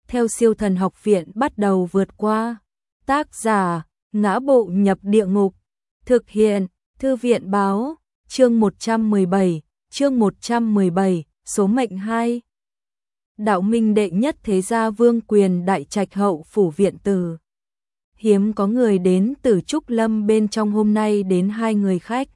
theo Siêu Thần Học Viện bắt đầu vượt qua. Tác giả: Ngã Bộ Nhập Địa Ngục. Thực hiện: Thư viện báo. Chương 117, số mệnh 2. Đạo minh đệ nhất thế gia Vương Quyền Đại Trạch Hậu phủ viện tử. Hiếm có người đến từ Trúc Lâm bên trong, hôm nay đến 2 người khách.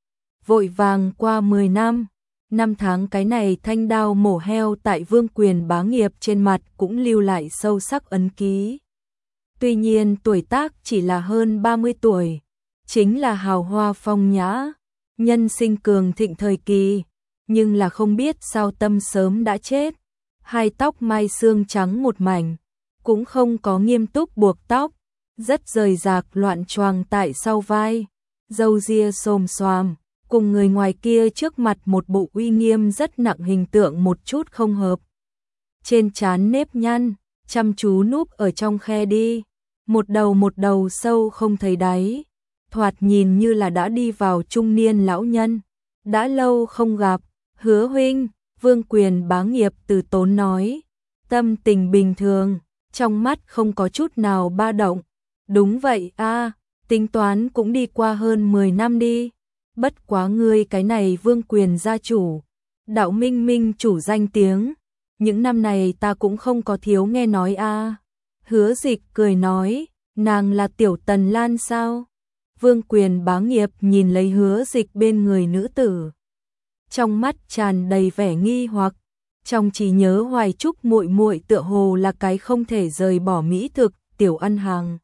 Vội vàng qua 10 năm. 5 tháng cái này thanh đao mổ heo tại Vương Quyền bá nghiệp trên mặt cũng lưu lại sâu sắc ấn ký. Tuy nhiên tuổi tác chỉ là hơn 30 tuổi, chính là hào hoa phong nhã, nhân sinh cường thịnh thời kỳ, nhưng là không biết sao tâm sớm đã chết. Hai tóc mai xương trắng một mảnh, cũng không có nghiêm túc buộc tóc, rất rời rạc loạn choàng tại sau vai, râu ria xồm xoàm, cùng người ngoài kia trước mặt một bộ uy nghiêm rất nặng hình tượng một chút không hợp. Trên trán nếp nhăn, chăm chú núp ở trong khe đi, một đầu sâu không thấy đáy, thoạt nhìn như là đã đi vào trung niên lão nhân. Đã lâu không gặp, Hứa huynh. Vương Quyền bá nghiệp từ tốn nói, tâm tình bình thường, trong mắt không có chút nào ba động. Đúng vậy a, tính toán cũng đi qua hơn 10 năm đi. Bất quá ngươi cái này Vương Quyền gia chủ, đạo minh minh chủ danh tiếng, những năm này ta cũng không có thiếu nghe nói a. Hứa Dịch cười nói, nàng là Tiểu Tần Lan sao? Vương Quyền bá nghiệp nhìn lấy Hứa Dịch bên người nữ tử, trong mắt tràn đầy vẻ nghi hoặc. Trong trí nhớ Hoài Trúc muội muội tựa hồ là cái không thể rời bỏ mỹ thực, tiểu ăn hàng.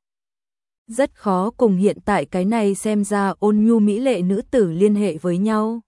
Rất khó cùng hiện tại cái này xem ra ôn nhu mỹ lệ nữ tử liên hệ với nhau.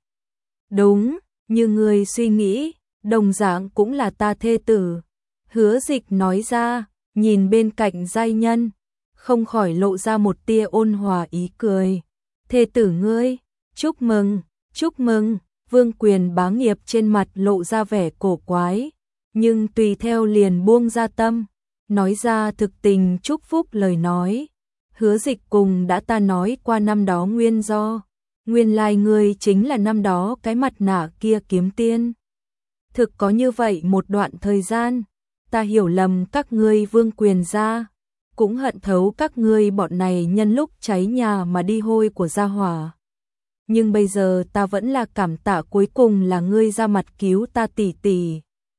Đúng, như người suy nghĩ, đồng dạng cũng là ta thê tử. Hứa Dịch nói ra, nhìn bên cạnh giai nhân, không khỏi lộ ra một tia ôn hòa ý cười. Thê tử ngươi, chúc mừng, chúc mừng. Vương Quyền bá nghiệp trên mặt lộ ra vẻ cổ quái, nhưng tùy theo liền buông ra tâm, nói ra thực tình chúc phúc lời nói. Hứa Dịch cùng đã ta nói qua năm đó nguyên do, nguyên lai ngươi chính là năm đó cái mặt nạ kia kiếm tiên. Thực có như vậy một đoạn thời gian, ta hiểu lầm các ngươi Vương Quyền gia, cũng hận thấu các ngươi bọn này nhân lúc cháy nhà mà đi hôi của gia hỏa. Nhưng bây giờ ta vẫn là cảm tạ cuối cùng là ngươi ra mặt cứu ta tỷ tỷ.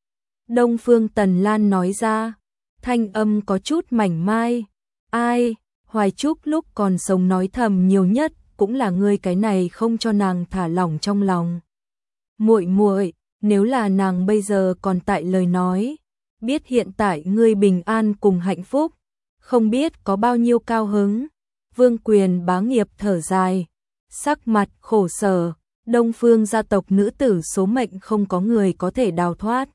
Đông Phương Tần Lan nói ra, thanh âm có chút mảnh mai. Ai, Hoài Trúc lúc còn sống nói thầm nhiều nhất cũng là ngươi cái này không cho nàng thả lỏng trong lòng. Muội muội, nếu là nàng bây giờ còn tại lời nói, biết hiện tại ngươi bình an cùng hạnh phúc, không biết có bao nhiêu cao hứng. Vương Quyền bá nghiệp thở dài, sắc mặt khổ sở, Đông Phương gia tộc nữ tử số mệnh không có người có thể đào thoát.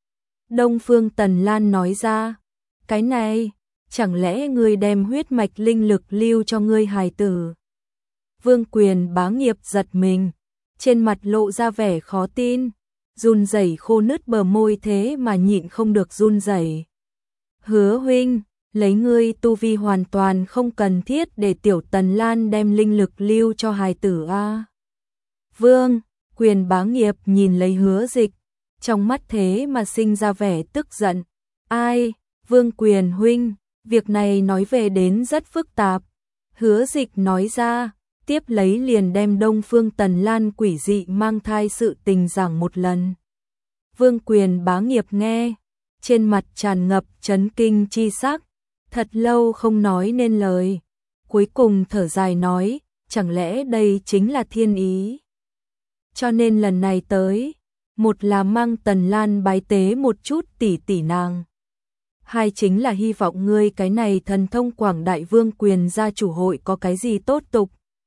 Đông Phương Tần Lan nói ra, cái này, chẳng lẽ ngươi đem huyết mạch linh lực lưu cho ngươi hài tử? Vương Quyền bá nghiệp giật mình, trên mặt lộ ra vẻ khó tin, run rẩy khô nứt bờ môi thế mà nhịn không được run rẩy. Hứa huynh, lấy ngươi tu vi hoàn toàn không cần thiết để Tiểu Tần Lan đem linh lực lưu cho hài tử a. Vương Quyền bá nghiệp nhìn lấy Hứa Dịch, trong mắt thế mà sinh ra vẻ tức giận. Ai, Vương Quyền huynh, việc này nói về đến rất phức tạp. Hứa Dịch nói ra, tiếp lấy liền đem Đông Phương Tần Lan quỷ dị mang thai sự tình giảng một lần. Vương Quyền bá nghiệp nghe, trên mặt tràn ngập chấn kinh chi sắc, thật lâu không nói nên lời, cuối cùng thở dài nói, chẳng lẽ đây chính là thiên ý? Cho nên lần này tới, một là mang Tần Lan bái tế một chút tỷ tỷ nàng, hai chính là hy vọng ngươi cái này thần thông quảng đại Vương Quyền gia chủ hội có cái gì tốt tục.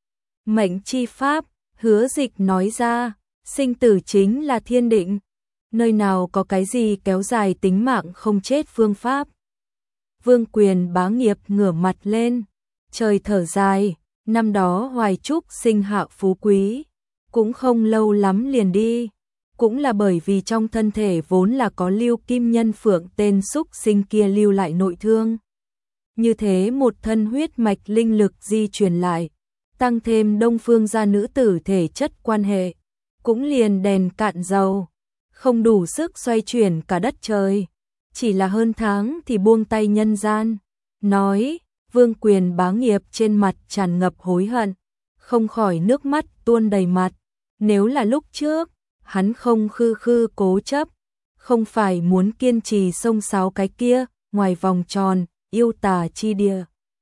Mệnh chi pháp, Hứa Dịch nói ra, sinh tử chính là thiên định, nơi nào có cái gì kéo dài tính mạng không chết phương pháp. Vương Quyền bá nghiệp ngửa mặt lên, trời thở dài, năm đó Hoài Trúc sinh hạ phú quý, cũng không lâu lắm liền đi, cũng là bởi vì trong thân thể vốn là có lưu kim nhân phượng tên xúc sinh kia lưu lại nội thương. Như thế một thân huyết mạch linh lực di truyền lại, tăng thêm Đông Phương gia nữ tử thể chất quan hệ, cũng liền đèn cạn dầu, không đủ sức xoay chuyển cả đất trời. chỉ là hơn tháng thì buông tay nhân gian, nói, Vương Quyền bá nghiệp trên mặt tràn ngập hối hận, không khỏi nước mắt tuôn đầy mặt. Nếu là lúc trước, hắn không khư khư cố chấp, không phải muốn kiên trì xông xáo cái kia, ngoài vòng tròn, yêu tà chi địa.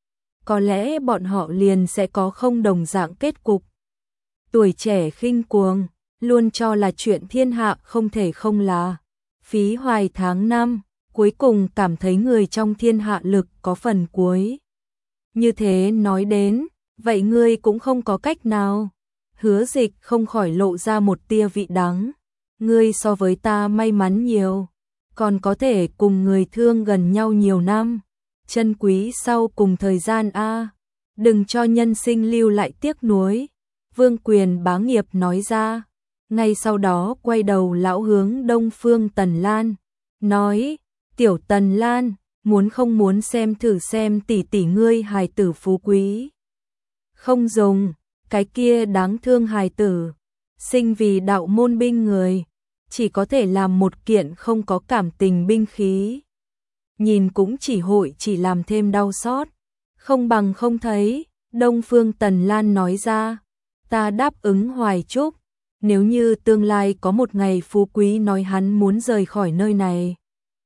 Có lẽ bọn họ liền sẽ có không đồng dạng kết cục. Tuổi trẻ khinh cuồng, luôn cho là chuyện thiên hạ không thể không là. Phí hoài tháng năm, cuối cùng cảm thấy người trong thiên hạ lực có phần cuối. Như thế nói đến, vậy ngươi cũng không có cách nào. Hứa Dịch không khỏi lộ ra một tia vị đắng. Ngươi so với ta may mắn nhiều, còn có thể cùng người thương gần nhau nhiều năm. Chân quý sau cùng thời gian a, đừng cho nhân sinh lưu lại tiếc nuối. Vương Quyền bá nghiệp nói ra. Ngay sau đó quay đầu lão hướng Đông Phương Tần Lan, nói, tiểu Tần Lan, muốn không muốn xem thử xem tỷ tỷ ngươi hài tử phú quý. Không dùng, cái kia đáng thương hài tử, sinh vì đạo môn binh người, chỉ có thể làm một kiện không có cảm tình binh khí. Nhìn cũng chỉ làm thêm đau xót, không bằng không thấy. Đông Phương Tần Lan nói ra, ta đáp ứng Hoài Trúc, nếu như tương lai có một ngày phú quý nói hắn muốn rời khỏi nơi này,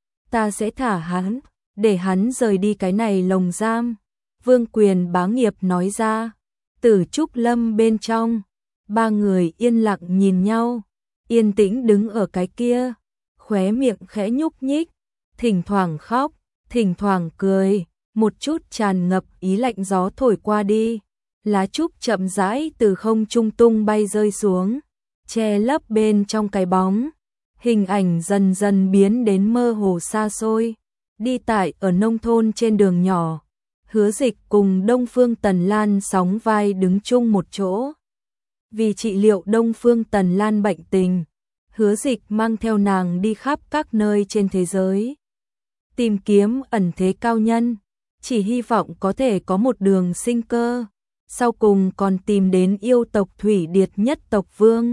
ta sẽ thả hắn, để hắn rời đi cái này lồng giam. Vương Quyền bá nghiệp nói ra. Tử Trúc Lâm bên trong, ba người yên lặng nhìn nhau, yên tĩnh đứng ở cái kia, khóe miệng khẽ nhúc nhích, thỉnh thoảng khóc, thỉnh thoảng cười, một chút tràn ngập ý lạnh gió thổi qua đi, lá trúc chậm rãi từ không trung tung bay rơi xuống, che lấp bên trong cái bóng, hình ảnh dần dần biến đến mơ hồ xa xôi. Đi tại ở nông thôn trên đường nhỏ, Hứa Dịch cùng Đông Phương Tần Lan sóng vai đứng chung một chỗ. Vì trị liệu Đông Phương Tần Lan bệnh tình, Hứa Dịch mang theo nàng đi khắp các nơi trên thế giới, tìm kiếm ẩn thế cao nhân, chỉ hy vọng có thể có một đường sinh cơ. Sau cùng còn tìm đến yêu tộc Thủy Điệt nhất tộc vương,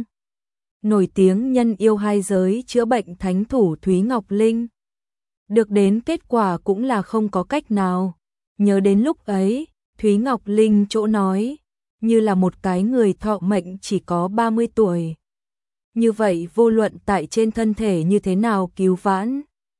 nổi tiếng nhân yêu hai giới chữa bệnh thánh thủ Thúy Ngọc Linh. Được đến kết quả cũng là không có cách nào. Nhớ đến lúc ấy, Thúy Ngọc Linh chỗ nói, như là một cái người thọ mệnh chỉ có 30 tuổi. Như vậy vô luận tại trên thân thể như thế nào cứu vãn,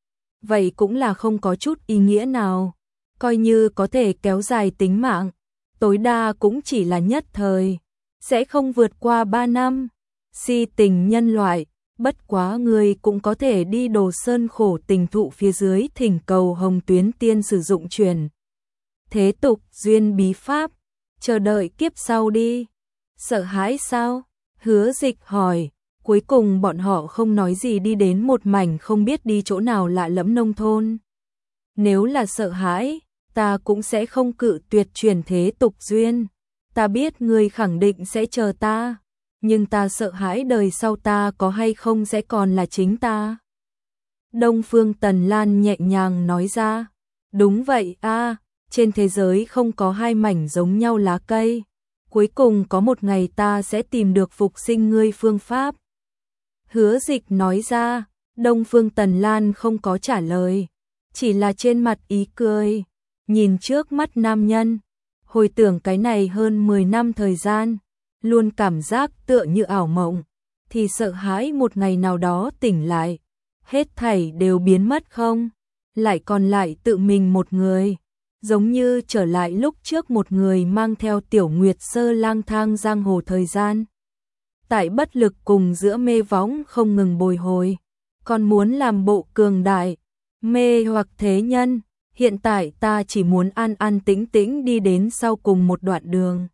vậy cũng là không có chút ý nghĩa nào. Coi như có thể kéo dài tính mạng, tối đa cũng chỉ là nhất thời, sẽ không vượt qua 3 năm. Si tình nhân loại, bất quá người cũng có thể đi Đồ Sơn khổ tình thụ phía dưới thỉnh cầu Hồng Tuyến Tiên sử dụng truyền thế tục duyên bí pháp, chờ đợi kiếp sau đi. Sợ hãi sao? Hứa Dịch hỏi. Cuối cùng bọn họ không nói gì đi đến một mảnh không biết đi chỗ nào lạ lẫm nông thôn. Nếu là sợ hãi, ta cũng sẽ không cự tuyệt truyền thế tục duyên. Ta biết ngươi khẳng định sẽ chờ ta, nhưng ta sợ hãi đời sau ta có hay không sẽ còn là chính ta. Đông Phương Tần Lan nhẹ nhàng nói ra. Đúng vậy a, trên thế giới không có hai mảnh giống nhau lá cây. Cuối cùng có một ngày ta sẽ tìm được phục sinh ngươi phương pháp. Hứa Dịch nói ra. Đông Phương Tần Lan không có trả lời, chỉ là trên mặt ý cười, nhìn trước mắt nam nhân, hồi tưởng cái này hơn 10 năm thời gian, luôn cảm giác tựa như ảo mộng, thì sợ hãi một ngày nào đó tỉnh lại, hết thảy đều biến mất không, lại còn lại tự mình một người, giống như trở lại lúc trước một người mang theo Tiểu Nguyệt Sơ lang thang giang hồ thời gian. Tại bất lực cùng giữa mê võng không ngừng bồi hồi, còn muốn làm bộ cường đại, mê hoặc thế nhân, hiện tại ta chỉ muốn an an tĩnh tĩnh đi đến sau cùng một đoạn đường.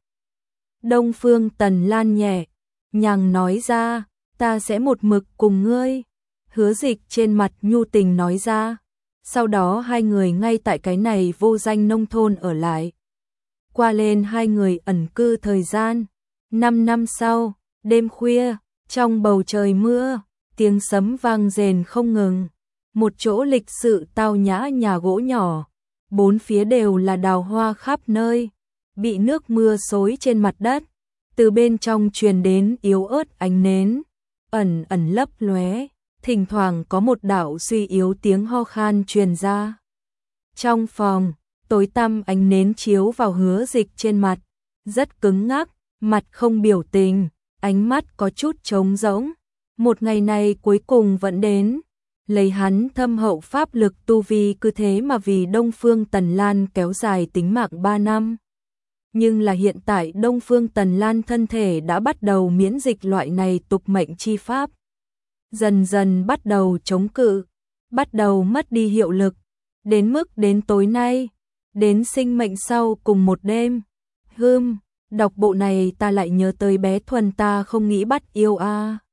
Đông Phương Tần Lan nhẹ nhàng nói ra, ta sẽ một mực cùng ngươi. Hứa Dịch trên mặt nhu tình nói ra. Sau đó hai người ngay tại cái này vô danh nông thôn ở lại. Qua lên hai người ẩn cư thời gian. 5 năm sau, đêm khuya, trong bầu trời mưa, tiếng sấm vang rền không ngừng. Một chỗ lịch sự tao nhã nhà gỗ nhỏ, bốn phía đều là đào hoa khắp nơi, bị nước mưa xối trên mặt đất, từ bên trong truyền đến yếu ớt ánh nến, ẩn ẩn lấp lóe, thỉnh thoảng có một đạo suy yếu tiếng ho khan truyền ra. Trong phòng, tối tăm ánh nến chiếu vào Hứa Dịch trên mặt, rất cứng ngắc, mặt không biểu tình, ánh mắt có chút trống rỗng. Một ngày này cuối cùng vẫn đến, lấy hắn thâm hậu pháp lực tu vi cứ thế mà vì Đông Phương Tần Lan kéo dài tính mạng 3 năm. Nhưng là hiện tại Đông Phương Tần Lan thân thể đã bắt đầu miễn dịch loại này tục mệnh chi pháp. Dần dần bắt đầu chống cự, bắt đầu mất đi hiệu lực, đến mức đến tối nay, đến sinh mệnh sau cùng một đêm. Đọc bộ này ta lại nhớ tới bé Thuần ta không nghĩ bắt yêu a.